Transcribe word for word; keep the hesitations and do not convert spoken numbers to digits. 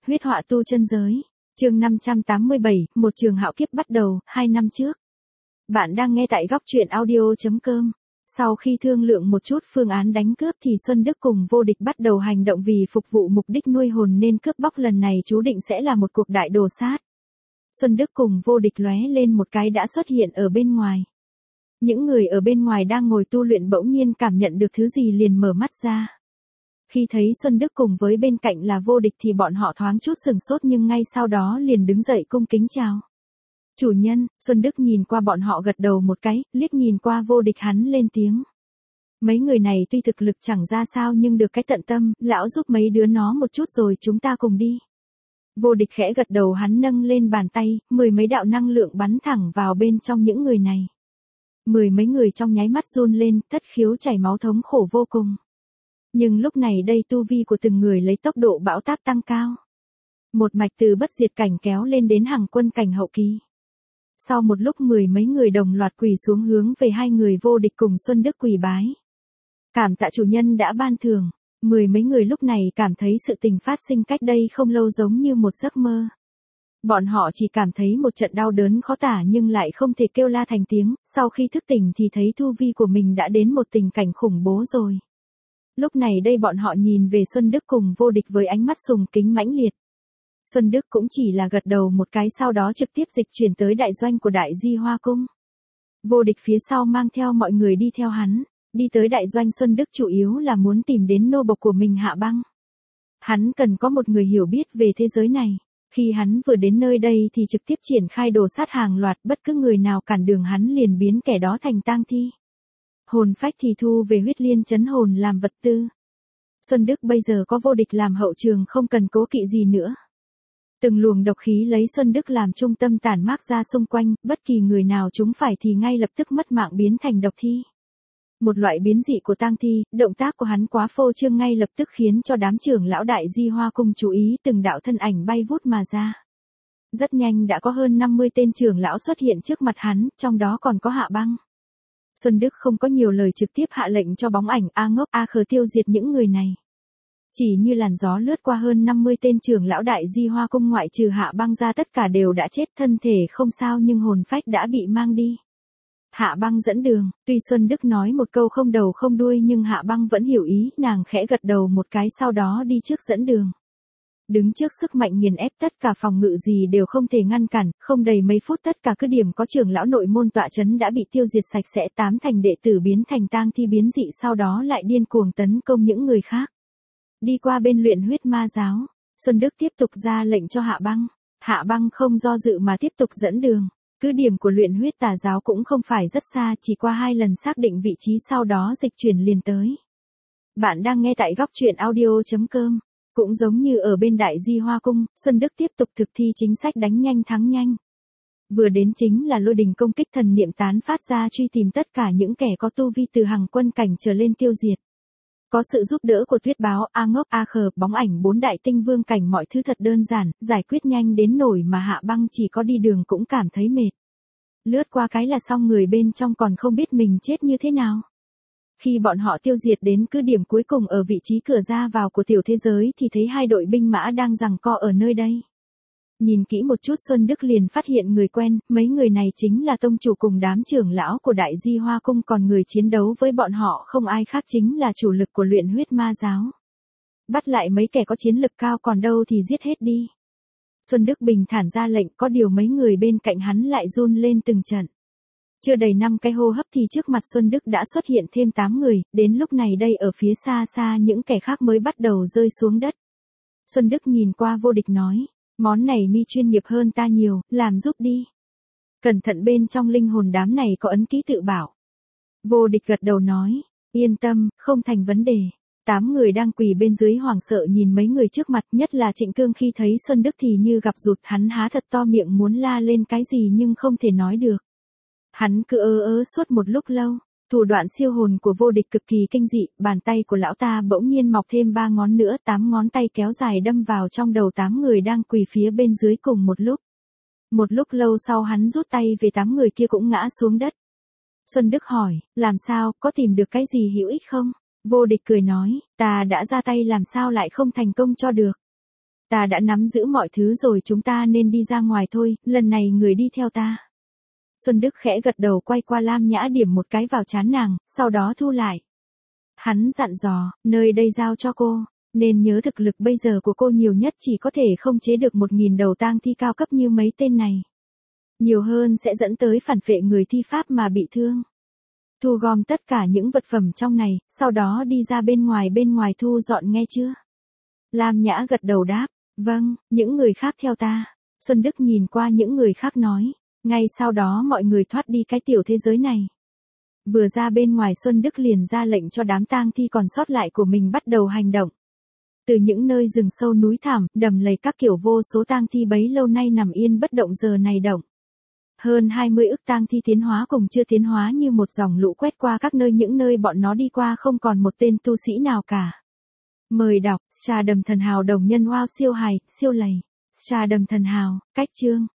huyết họa tu chân giới. Chương năm trăm tám mươi bảy, một trường hạo kiếp bắt đầu, hai năm trước. Bạn đang nghe tại góc truyện audio chấm com. Sau khi thương lượng một chút phương án đánh cướp thì Xuân Đức cùng Vô Địch bắt đầu hành động vì phục vụ mục đích nuôi hồn nên cướp bóc lần này chú định sẽ là một cuộc đại đồ sát. Xuân Đức cùng Vô Địch lóe lên một cái đã xuất hiện ở bên ngoài. Những người ở bên ngoài đang ngồi tu luyện bỗng nhiên cảm nhận được thứ gì liền mở mắt ra. Khi thấy Xuân Đức cùng với bên cạnh là Vô Địch thì bọn họ thoáng chút sừng sốt nhưng ngay sau đó liền đứng dậy cung kính chào. Chủ nhân, Xuân Đức nhìn qua bọn họ gật đầu một cái, liếc nhìn qua Vô Địch hắn lên tiếng. Mấy người này tuy thực lực chẳng ra sao nhưng được cái tận tâm, lão giúp mấy đứa nó một chút rồi chúng ta cùng đi. Vô Địch khẽ gật đầu hắn nâng lên bàn tay, mười mấy đạo năng lượng bắn thẳng vào bên trong những người này. Mười mấy người trong nháy mắt run lên, thất khiếu chảy máu thống khổ vô cùng. Nhưng lúc này đây tu vi của từng người lấy tốc độ bão táp tăng cao. Một mạch từ bất diệt cảnh kéo lên đến hàng quân cảnh hậu kỳ. Sau một lúc mười mấy người đồng loạt quỳ xuống hướng về hai người Vô Địch cùng Xuân Đức quỳ bái. Cảm tạ chủ nhân đã ban thưởng, mười mấy người lúc này cảm thấy sự tình phát sinh cách đây không lâu giống như một giấc mơ. Bọn họ chỉ cảm thấy một trận đau đớn khó tả nhưng lại không thể kêu la thành tiếng, sau khi thức tỉnh thì thấy tu vi của mình đã đến một tình cảnh khủng bố rồi. Lúc này đây bọn họ nhìn về Xuân Đức cùng Vô Địch với ánh mắt sùng kính mãnh liệt. Xuân Đức cũng chỉ là gật đầu một cái sau đó trực tiếp dịch chuyển tới đại doanh của Đại Di Hoa Cung. Vô Địch phía sau mang theo mọi người đi theo hắn, đi tới đại doanh Xuân Đức chủ yếu là muốn tìm đến nô bộc của mình Hạ Băng. Hắn cần có một người hiểu biết về thế giới này. Khi hắn vừa đến nơi đây thì trực tiếp triển khai đồ sát hàng loạt, bất cứ người nào cản đường hắn liền biến kẻ đó thành tang thi. Hồn phách thì thu về huyết liên chấn hồn làm vật tư. Xuân Đức bây giờ có Vô Địch làm hậu trường không cần cố kỵ gì nữa. Từng luồng độc khí lấy Xuân Đức làm trung tâm tản mát ra xung quanh, bất kỳ người nào chúng phải thì ngay lập tức mất mạng biến thành độc thi. Một loại biến dị của tang thi, động tác của hắn quá phô trương ngay lập tức khiến cho đám trưởng lão Đại Di Hoa Cung chú ý từng đạo thân ảnh bay vút mà ra. Rất nhanh đã có hơn năm mươi tên trưởng lão xuất hiện trước mặt hắn, trong đó còn có Hạ Băng. Xuân Đức không có nhiều lời trực tiếp hạ lệnh cho bóng ảnh A Ngốc A Khờ tiêu diệt những người này. Chỉ như làn gió lướt qua hơn năm mươi tên trưởng lão Đại Di Hoa Cung ngoại trừ Hạ Băng ra tất cả đều đã chết, thân thể không sao nhưng hồn phách đã bị mang đi. Hạ Băng dẫn đường, tuy Xuân Đức nói một câu không đầu không đuôi nhưng Hạ Băng vẫn hiểu ý, nàng khẽ gật đầu một cái sau đó đi trước dẫn đường. Đứng trước sức mạnh nghiền ép tất cả phòng ngự gì đều không thể ngăn cản, không đầy mấy phút tất cả cứ điểm có trưởng lão nội môn tọa chấn đã bị tiêu diệt sạch sẽ, tám thành đệ tử biến thành tang thi biến dị sau đó lại điên cuồng tấn công những người khác. Đi qua bên luyện huyết ma giáo, Xuân Đức tiếp tục ra lệnh cho Hạ Băng. Hạ Băng không do dự mà tiếp tục dẫn đường. Cứ điểm của luyện huyết tà giáo cũng không phải rất xa, chỉ qua hai lần xác định vị trí sau đó dịch chuyển liền tới. Bạn đang nghe tại góc truyện audio chấm com. Cũng giống như ở bên Đại Di Hoa Cung, Xuân Đức tiếp tục thực thi chính sách đánh nhanh thắng nhanh. Vừa đến chính là lôi đình công kích thần niệm tán phát ra truy tìm tất cả những kẻ có tu vi từ hàng quân cảnh trở lên tiêu diệt. Có sự giúp đỡ của Tuyết Báo, A Ngốc, A Khờ, bóng ảnh bốn đại tinh vương cảnh mọi thứ thật đơn giản, giải quyết nhanh đến nổi mà Hạ Băng chỉ có đi đường cũng cảm thấy mệt. Lướt qua cái là xong người bên trong còn không biết mình chết như thế nào. Khi bọn họ tiêu diệt đến cứ điểm cuối cùng ở vị trí cửa ra vào của tiểu thế giới thì thấy hai đội binh mã đang giằng co ở nơi đây. Nhìn kỹ một chút Xuân Đức liền phát hiện người quen, mấy người này chính là tông chủ cùng đám trưởng lão của Đại Di Hoa Cung, còn người chiến đấu với bọn họ không ai khác chính là chủ lực của luyện huyết ma giáo. Bắt lại mấy kẻ có chiến lực cao còn đâu thì giết hết đi. Xuân Đức bình thản ra lệnh, có điều mấy người bên cạnh hắn lại run lên từng trận. Chưa đầy năm cái hô hấp thì trước mặt Xuân Đức đã xuất hiện thêm tám người, đến lúc này đây ở phía xa xa những kẻ khác mới bắt đầu rơi xuống đất. Xuân Đức nhìn qua Vô Địch nói, món này mi chuyên nghiệp hơn ta nhiều, làm giúp đi. Cẩn thận bên trong linh hồn đám này có ấn ký tự bảo. Vô Địch gật đầu nói, yên tâm, không thành vấn đề. Tám người đang quỳ bên dưới hoảng sợ nhìn mấy người trước mặt, nhất là Trịnh Cương khi thấy Xuân Đức thì như gặp rụt, hắn há thật to miệng muốn la lên cái gì nhưng không thể nói được. Hắn cứ ơ ớ suốt một lúc lâu, thủ đoạn siêu hồn của Vô Địch cực kỳ kinh dị, bàn tay của lão ta bỗng nhiên mọc thêm ba ngón nữa, tám ngón tay kéo dài đâm vào trong đầu tám người đang quỳ phía bên dưới cùng một lúc. Một lúc lâu sau hắn rút tay về tám người kia cũng ngã xuống đất. Xuân Đức hỏi, làm sao, có tìm được cái gì hữu ích không? Vô Địch cười nói, ta đã ra tay làm sao lại không thành công cho được. Ta đã nắm giữ mọi thứ rồi, chúng ta nên đi ra ngoài thôi, lần này người đi theo ta. Xuân Đức khẽ gật đầu, quay qua Lam Nhã điểm một cái vào trán nàng, sau đó thu lại. Hắn dặn dò, nơi đây giao cho cô, nên nhớ thực lực bây giờ của cô nhiều nhất chỉ có thể không chế được một nghìn đầu tang thi cao cấp như mấy tên này. Nhiều hơn sẽ dẫn tới phản phệ người thi pháp mà bị thương. Thu gom tất cả những vật phẩm trong này, sau đó đi ra bên ngoài bên ngoài thu dọn nghe chưa? Lam Nhã gật đầu đáp, vâng, những người khác theo ta. Xuân Đức nhìn qua những người khác nói, ngay sau đó mọi người thoát đi cái tiểu thế giới này. Vừa ra bên ngoài Xuân Đức liền ra lệnh cho đám tang thi còn sót lại của mình bắt đầu hành động. Từ những nơi rừng sâu núi thẳm, đầm lầy các kiểu, vô số tang thi bấy lâu nay nằm yên bất động giờ này động. Hơn hai mươi ức tang thi tiến hóa cùng chưa tiến hóa như một dòng lũ quét qua các nơi, những nơi bọn nó đi qua không còn một tên tu sĩ nào cả. Mời đọc, Trà Đầm Thần Hào đồng nhân wow siêu hài, siêu lầy. Trà Đầm Thần Hào, cách chương.